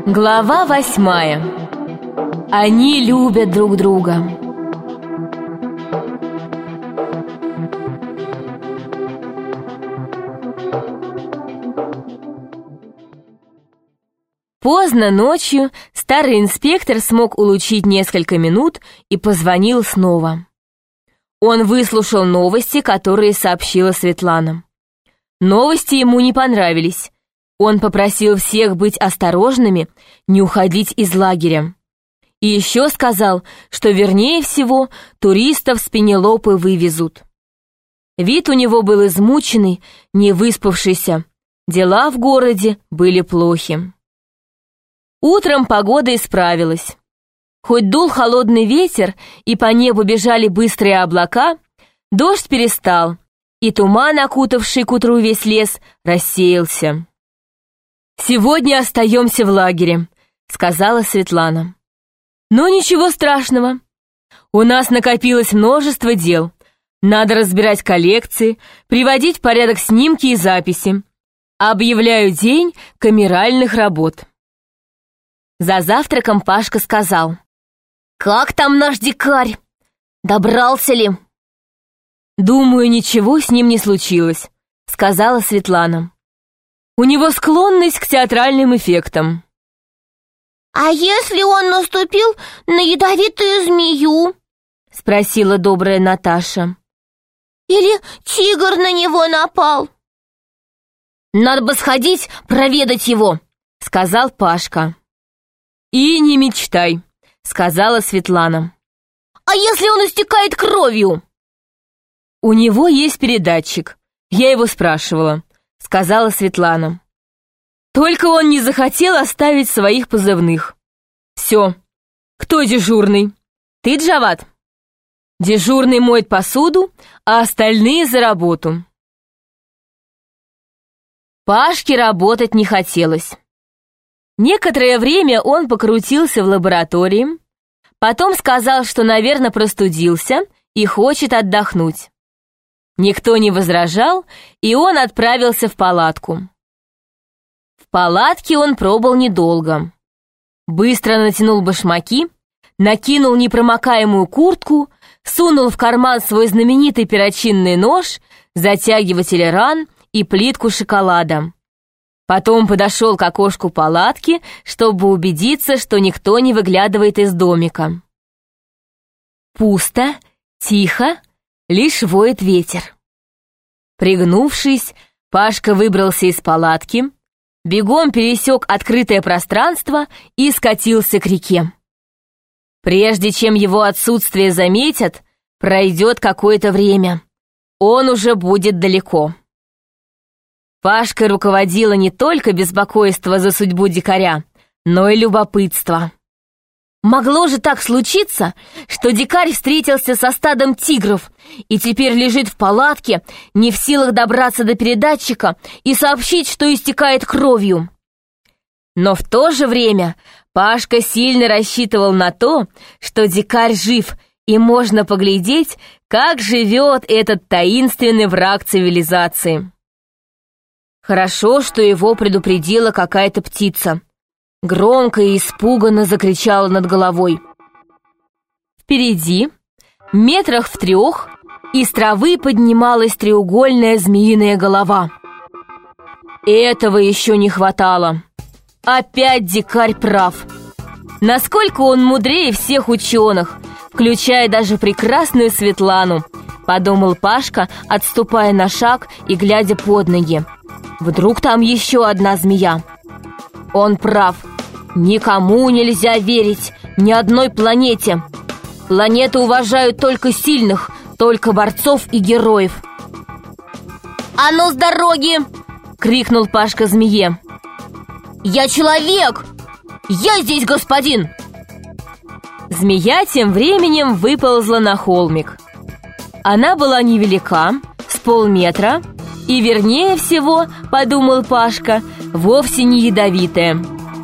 Глава 8. Они любят друг друга. Поздно ночью старый инспектор смог улучить несколько минут и позвонил снова. Он выслушал новости, которые сообщила Светлана. Новости ему не понравились. Он попросил всех быть осторожными, не уходить из лагеря. И еще сказал, что вернее всего туристов с Пенелопы вывезут. Вид у него был измученный, не выспавшийся. Дела в городе были плохи. Утром погода исправилась. Хоть дул холодный ветер и по небу бежали быстрые облака, дождь перестал, и туман, окутавший к утру весь лес, рассеялся. «Сегодня остаемся в лагере», — сказала Светлана. «Но ничего страшного. У нас накопилось множество дел. Надо разбирать коллекции, приводить в порядок снимки и записи. Объявляю день камеральных работ». За завтраком Пашка сказал: «Как там наш дикарь? Добрался ли?» «Думаю, ничего с ним не случилось», — сказала Светлана. «У него склонность к театральным эффектам». «А если он наступил на ядовитую змею?» — спросила добрая Наташа. «Или тигр на него напал?» «Надо бы сходить проведать его», — сказал Пашка. «И не мечтай», — сказала Светлана. «А если он истекает кровью?» «У него есть передатчик. Я его спрашивала», — сказала Светлана. «Только он не захотел оставить своих позывных. Все. Кто дежурный? Ты, Джавад? Дежурный моет посуду, а остальные за работу». Пашке работать не хотелось. Некоторое время он покрутился в лаборатории, потом сказал, что, наверное, простудился и хочет отдохнуть. Никто не возражал, и он отправился в палатку. В палатке он пробыл недолго. Быстро натянул башмаки, накинул непромокаемую куртку, сунул в карман свой знаменитый перочинный нож, затягиватель ран и плитку шоколада. Потом подошел к окошку палатки, чтобы убедиться, что никто не выглядывает из домика. Пусто, тихо, лишь воет ветер. Пригнувшись, Пашка выбрался из палатки, бегом пересек открытое пространство и скатился к реке. Прежде чем его отсутствие заметят, пройдет какое-то время. Он уже будет далеко. Пашкой руководило не только беспокойство за судьбу дикаря, но и любопытство. Могло же так случиться, что дикарь встретился со стадом тигров и теперь лежит в палатке, не в силах добраться до передатчика и сообщить, что истекает кровью. Но в то же время Пашка сильно рассчитывал на то, что дикарь жив, и можно поглядеть, как живет этот таинственный враг цивилизации. Хорошо, что его предупредила какая-то птица. Громко и испуганно закричала над головой. Впереди, метрах в 3, из травы поднималась треугольная змеиная голова. Этого еще не хватало. Опять дикарь прав. Насколько он мудрее всех ученых, включая даже прекрасную Светлану, подумал Пашка, отступая на шаг и глядя под ноги. Вдруг там еще одна змея? Он прав. Никому нельзя верить, ни одной планете. Планеты уважают только сильных, только борцов и героев. «А ну с дороги!» — крикнул Пашка змее. «Я человек! Я здесь господин!» Змея тем временем выползла на холмик. Она была невелика, с полметра, и, вернее всего, подумал Пашка, вовсе не ядовитая.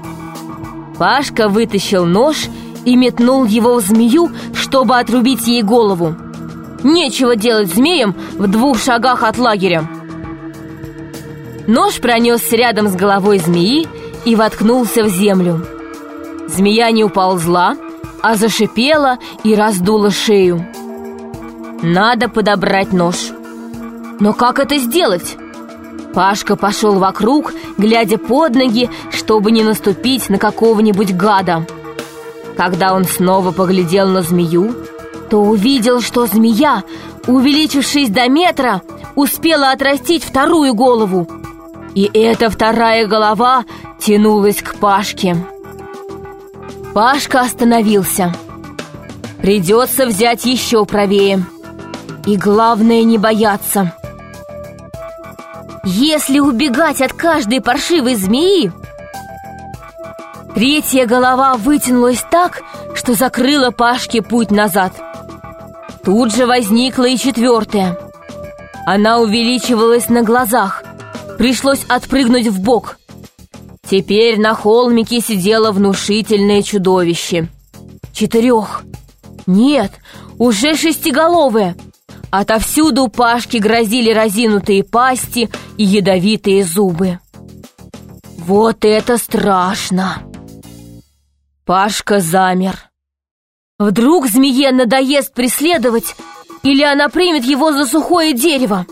Пашка вытащил нож и метнул его в змею, чтобы отрубить ей голову. Нечего делать змеям в 2 шагах от лагеря. Нож пронесся рядом с головой змеи и воткнулся в землю. Змея не уползла, а зашипела и раздула шею. Надо подобрать нож. Но как это сделать? Пашка пошел вокруг, глядя под ноги, чтобы не наступить на какого-нибудь гада. Когда он снова поглядел на змею, то увидел, что змея, увеличившись до метра, успела отрастить вторую голову. И эта вторая голова тянулась к Пашке. Пашка остановился. Придется взять еще правее. И главное, не бояться. Если убегать от каждой паршивой змеи... Третья голова вытянулась так, что закрыла Пашке путь назад. Тут же возникла и четвертая. Она увеличивалась на глазах. Пришлось отпрыгнуть вбок. Теперь на холмике сидело внушительное чудовище. 4. Нет, уже 6-головое. Отовсюду Пашке грозили разинутые пасти и ядовитые зубы. Вот это страшно! Пашка замер. Вдруг змее надоест преследовать, или она примет его за сухое дерево?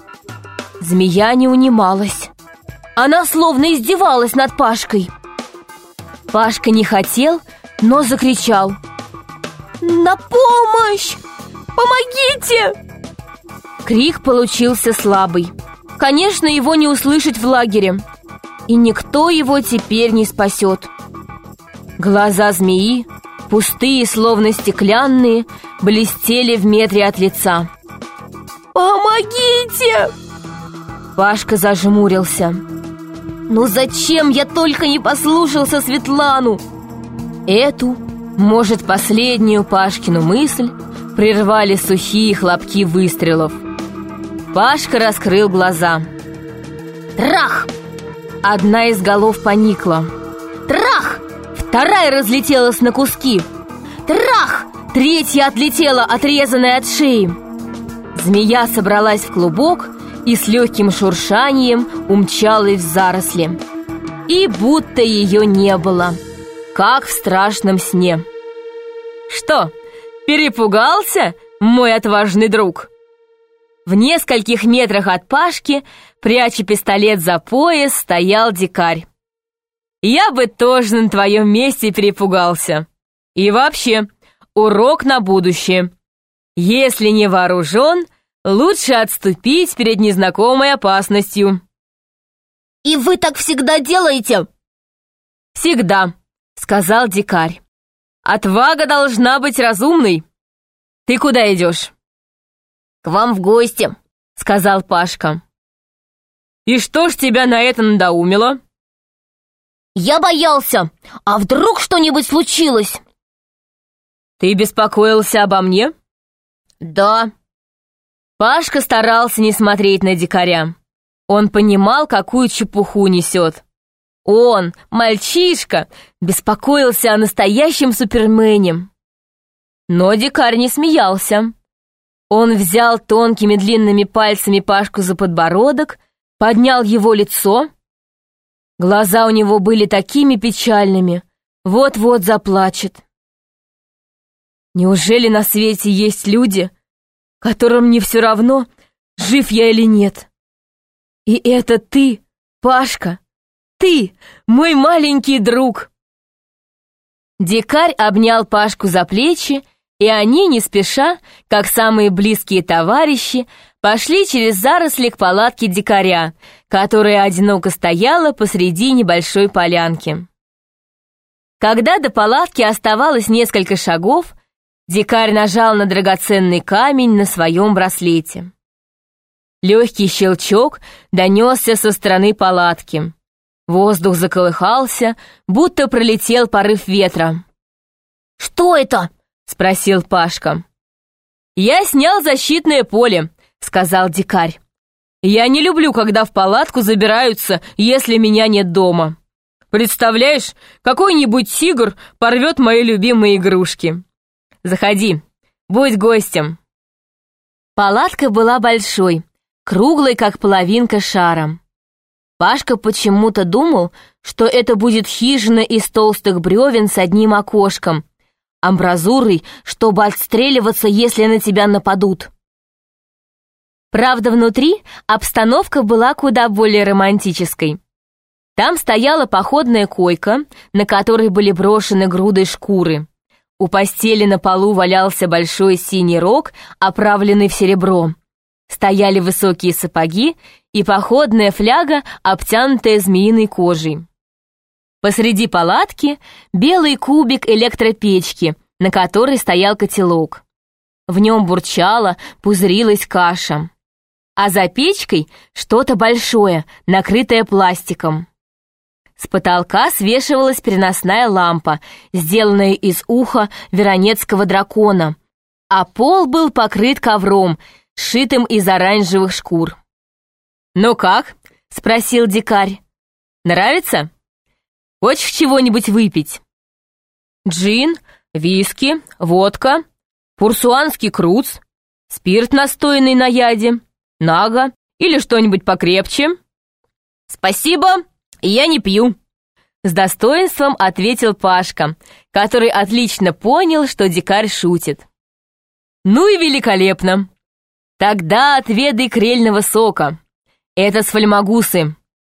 Змея не унималась. Она словно издевалась над Пашкой. Пашка не хотел, но закричал: «На помощь! Помогите!» Крик получился слабый. Конечно, его не услышать в лагере, и никто его теперь не спасет. Глаза змеи, пустые, словно стеклянные, блестели в метре от лица. «Помогите!» Пашка зажмурился. «Ну зачем я только не послушался Светлану?» Эту, может, последнюю Пашкину мысль прервали сухие хлопки выстрелов. Пашка раскрыл глаза. Трах! Одна из голов поникла. Трах! Вторая разлетелась на куски. Трах! Третья отлетела, отрезанная от шеи. Змея собралась в клубок и с легким шуршанием умчалась в заросли. И будто ее не было, как в страшном сне. «Что, перепугался, мой отважный друг?» В нескольких метрах от Пашки, пряча пистолет за пояс, стоял дикарь. «Я бы тоже на твоем месте перепугался. И вообще, урок на будущее. Если не вооружен, лучше отступить перед незнакомой опасностью». «И вы так всегда делаете?» «Всегда», — сказал дикарь. «Отвага должна быть разумной. Ты куда идешь?» «К вам в гости», — сказал Пашка. «И что ж тебя на это надоумило?» «Я боялся. А вдруг что-нибудь случилось?» «Ты беспокоился обо мне?» «Да». Пашка старался не смотреть на дикаря. Он понимал, какую чепуху несет. Он, мальчишка, беспокоился о настоящем супермене. Но дикарь не смеялся. Он взял тонкими длинными пальцами Пашку за подбородок, поднял его лицо. Глаза у него были такими печальными, вот-вот заплачет. Неужели на свете есть люди, которым не все равно, жив я или нет? И это ты, Пашка, ты, мой маленький друг. Дикарь обнял Пашку за плечи, и они, не спеша, как самые близкие товарищи, пошли через заросли к палатке дикаря, которая одиноко стояла посреди небольшой полянки. Когда до палатки оставалось несколько шагов, дикарь нажал на драгоценный камень на своем браслете. Легкий щелчок донесся со стороны палатки. Воздух заколыхался, будто пролетел порыв ветра. «Что это?» — спросил Пашка. «Я снял защитное поле», — сказал дикарь. «Я не люблю, когда в палатку забираются, если меня нет дома. Представляешь, какой-нибудь тигр порвет мои любимые игрушки. Заходи, будь гостем». Палатка была большой, круглой, как половинка шара. Пашка почему-то думал, что это будет хижина из толстых бревен с одним окошком, амбразурой, чтобы отстреливаться, если на тебя нападут. Правда, внутри обстановка была куда более романтической. Там стояла походная койка, на которой были брошены груды шкуры. У постели на полу валялся большой синий рог, оправленный в серебро. Стояли высокие сапоги и походная фляга, обтянутая змеиной кожей. Посреди палатки белый кубик электропечки, на которой стоял котелок. В нем бурчала, пузырилась каша. А за печкой что-то большое, накрытое пластиком. С потолка свешивалась переносная лампа, сделанная из уха веронецкого дракона, а пол был покрыт ковром, сшитым из оранжевых шкур. «Ну как?» — спросил дикарь. «Нравится? Хочешь чего-нибудь выпить? Джин, виски, водка, пурсуанский круц, спирт, настоянный на яде, нага или что-нибудь покрепче?» «Спасибо, я не пью», — с достоинством ответил Пашка, который отлично понял, что дикарь шутит. «Ну и великолепно. Тогда отведай крельного сока. Это с фальмагусы.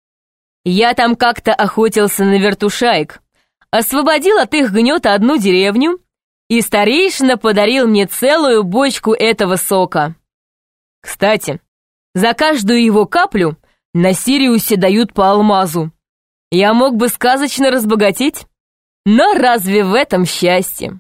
Я там как-то охотился на вертушаек, освободил от их гнета одну деревню, и старейшина подарил мне целую бочку этого сока. Кстати, за каждую его каплю на Сириусе дают по алмазу. Я мог бы сказочно разбогатеть, но разве в этом счастье?»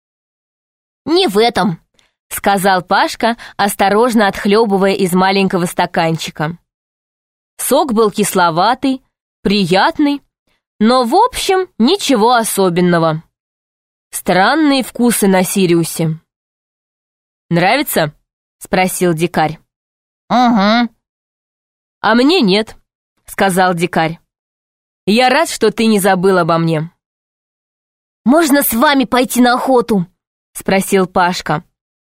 «Не в этом», — сказал Пашка, осторожно отхлебывая из маленького стаканчика. Сок был кисловатый, приятный, но, в общем, ничего особенного. Странные вкусы на Сириусе. «Нравится?» — спросил дикарь. «Угу». «А мне нет», — сказал дикарь. «Я рад, что ты не забыл обо мне». «Можно с вами пойти на охоту?» — спросил Пашка.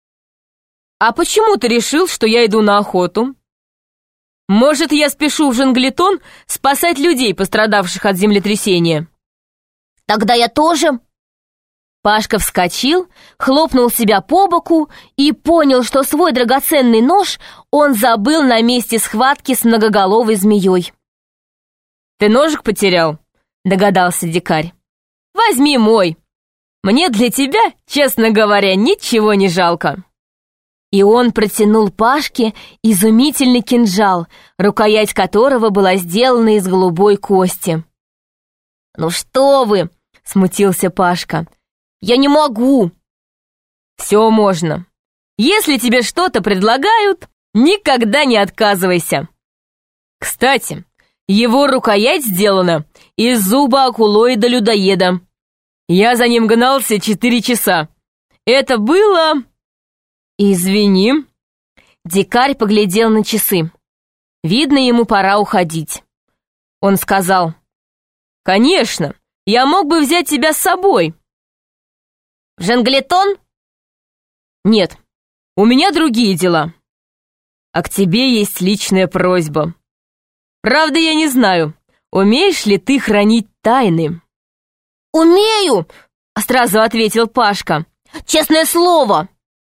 «А почему ты решил, что я иду на охоту? Может, я спешу в Джанглитон спасать людей, пострадавших от землетрясения?» «Тогда я тоже». Пашка вскочил, хлопнул себя по боку и понял, что свой драгоценный нож он забыл на месте схватки с многоголовой змеей. «Ты ножик потерял?» — догадался дикарь. «Возьми мой. Мне для тебя, честно говоря, ничего не жалко». И он протянул Пашке изумительный кинжал, рукоять которого была сделана из голубой кости. «Ну что вы!» — смутился Пашка. «Я не могу!» «Все можно. Если тебе что-то предлагают, никогда не отказывайся. Кстати, его рукоять сделана из зуба акулоида-людоеда. Я за ним гнался 4 часа. Это было...» «Извини». Дикарь поглядел на часы. Видно, ему пора уходить. Он сказал: «Конечно, я мог бы взять тебя с собой». «В Джанглитон?» «Нет, у меня другие дела. А к тебе есть личная просьба. Правда, я не знаю, умеешь ли ты хранить тайны?» «Умею!» — сразу ответил Пашка. «Честное слово!»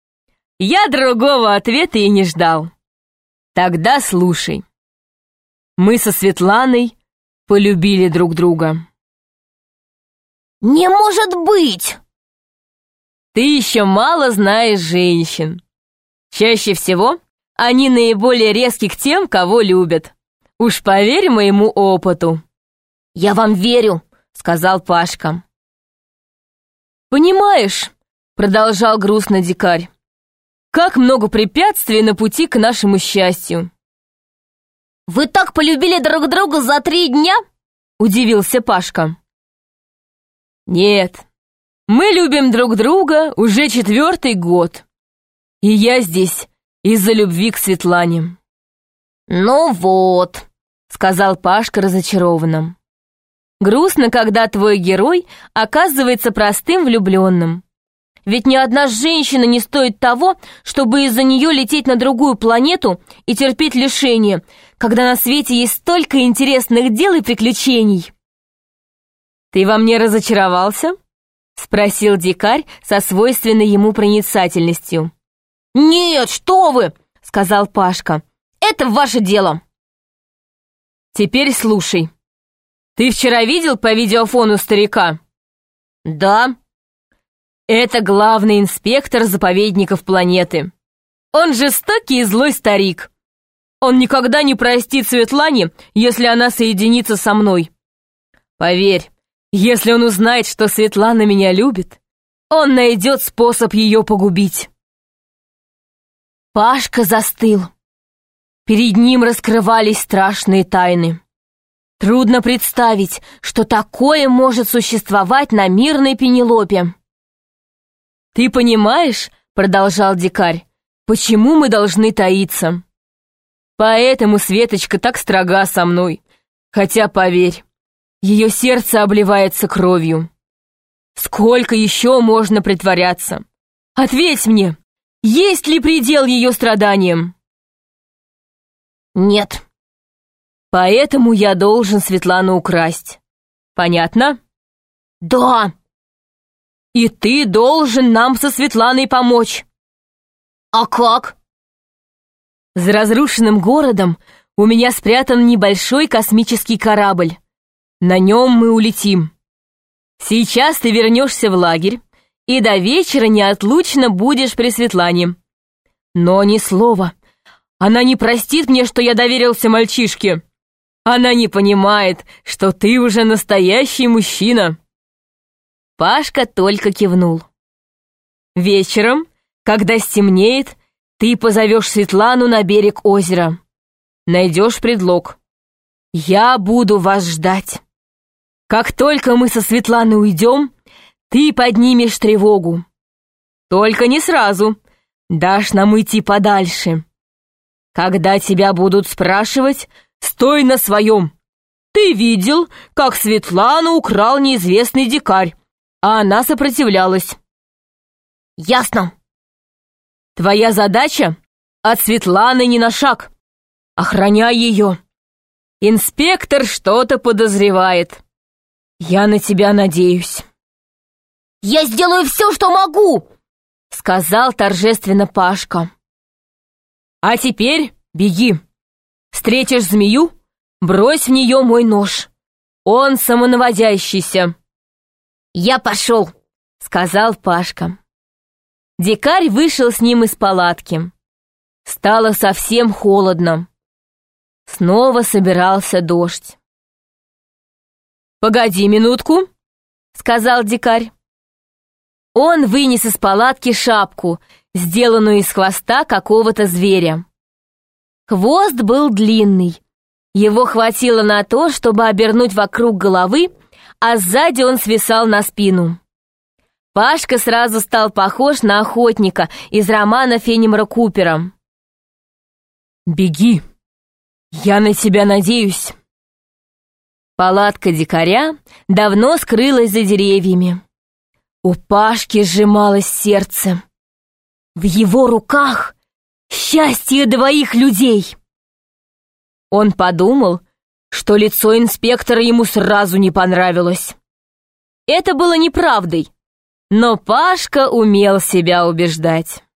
Я другого ответа и не ждал. Тогда слушай. Мы со Светланой полюбили друг друга. «Не может быть!» Ты еще мало знаешь женщин. Чаще всего они наиболее резки к тем, кого любят. Уж поверь моему опыту». «Я вам верю», — сказал Пашка. «Понимаешь», — продолжал грустно дикарь, «как много препятствий на пути к нашему счастью». «Вы так полюбили друг друга за 3 дня?» — удивился Пашка. «Нет, мы любим друг друга уже 4-й год. И я здесь из-за любви к Светлане». «Ну вот», — сказал Пашка разочарованно. «Грустно, когда твой герой оказывается простым влюбленным. Ведь ни одна женщина не стоит того, чтобы из-за нее лететь на другую планету и терпеть лишения, когда на свете есть столько интересных дел и приключений. «Ты во мне разочаровался?» — спросил дикарь со свойственной ему проницательностью. «Нет, что вы!» — сказал Пашка. «Это ваше дело!» «Теперь слушай. Ты вчера видел по видеофону старика?» «Да». «Это главный инспектор заповедников планеты. Он жестокий и злой старик. Он никогда не простит Светлане, если она соединится со мной. Поверь, если он узнает, что Светлана меня любит, он найдет способ ее погубить». Пашка застыл. Перед ним раскрывались страшные тайны. Трудно представить, что такое может существовать на мирной Пенелопе. «Ты понимаешь, — продолжал дикарь, — почему мы должны таиться? Поэтому Светочка так строга со мной, хотя, поверь, ее сердце обливается кровью. Сколько еще можно притворяться? Ответь мне, есть ли предел ее страданиям?» «Нет». «Поэтому я должен Светлану украсть. Понятно?» «Да». «И ты должен нам со Светланой помочь». «А как?» «За разрушенным городом у меня спрятан небольшой космический корабль. На нем мы улетим. Сейчас ты вернешься в лагерь, и до вечера неотлучно будешь при Светлане. Но ни слова. Она не простит мне, что я доверился мальчишке. Она не понимает, что ты уже настоящий мужчина». Пашка только кивнул. «Вечером, когда стемнеет, ты позовешь Светлану на берег озера. Найдешь предлог. Я буду вас ждать. Как только мы со Светланой уйдем, ты поднимешь тревогу. Только не сразу. Дашь нам идти подальше. Когда тебя будут спрашивать, стой на своем. Ты видел, как Светлану украл неизвестный дикарь, а она сопротивлялась». «Ясно». «Твоя задача — от Светланы ни на шаг. Охраняй ее. Инспектор что-то подозревает. Я на тебя надеюсь». «Я сделаю все, что могу», — сказал торжественно Пашка. «А теперь беги. Встретишь змею, брось в нее мой нож. Он самонаводящийся». «Я пошел», — сказал Пашка. Дикарь вышел с ним из палатки. Стало совсем холодно. Снова собирался дождь. «Погоди минутку», — сказал дикарь. Он вынес из палатки шапку, сделанную из хвоста какого-то зверя. Хвост был длинный. Его хватило на то, чтобы обернуть вокруг головы, а сзади он свисал на спину. Пашка сразу стал похож на охотника из романа Фенимора Купера. «Беги! Я на тебя надеюсь!» Палатка дикаря давно скрылась за деревьями. У Пашки сжималось сердце. В его руках счастье двоих людей. Он подумал, что лицо инспектора ему сразу не понравилось. Это было неправдой, но Пашка умел себя убеждать.